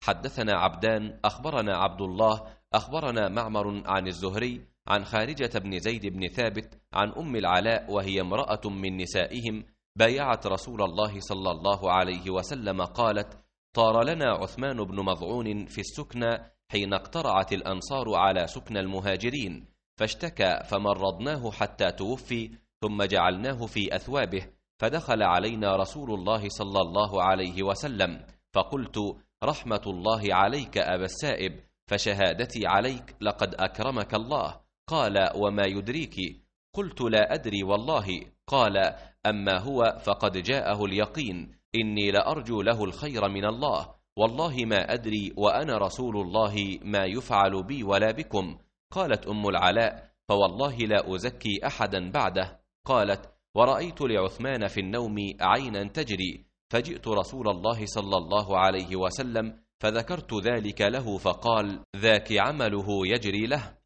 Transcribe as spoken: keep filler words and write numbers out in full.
حدثنا عبدان أخبرنا عبد الله أخبرنا معمر عن الزهري عن خارجة بن زيد بن ثابت عن أم العلاء وهي امرأة من نسائهم بايعت رسول الله صلى الله عليه وسلم قالت: طار لنا عثمان بن مظعون في السكنى حين اقترعت الأنصار على سكن المهاجرين، فاشتكى فمرضناه حتى توفي، ثم جعلناه في أثوابه، فدخل علينا رسول الله صلى الله عليه وسلم، فقلت: رحمة الله عليك أبا السائب، فشهادتي عليك لقد أكرمك الله. قال: وما يدريك؟ قلت: لا أدري والله. قال: أما هو فقد جاءه اليقين، إني لأرجو له الخير من الله، والله ما أدري وأنا رسول الله ما يفعل بي ولا بكم. قالت أم العلاء: فوالله لا أزكي أحدا بعده. قالت: ورأيت لعثمان في النوم عينا تجري، فجئت رسول الله صلى الله عليه وسلم فذكرت ذلك له، فقال: ذاك عمله يجري له.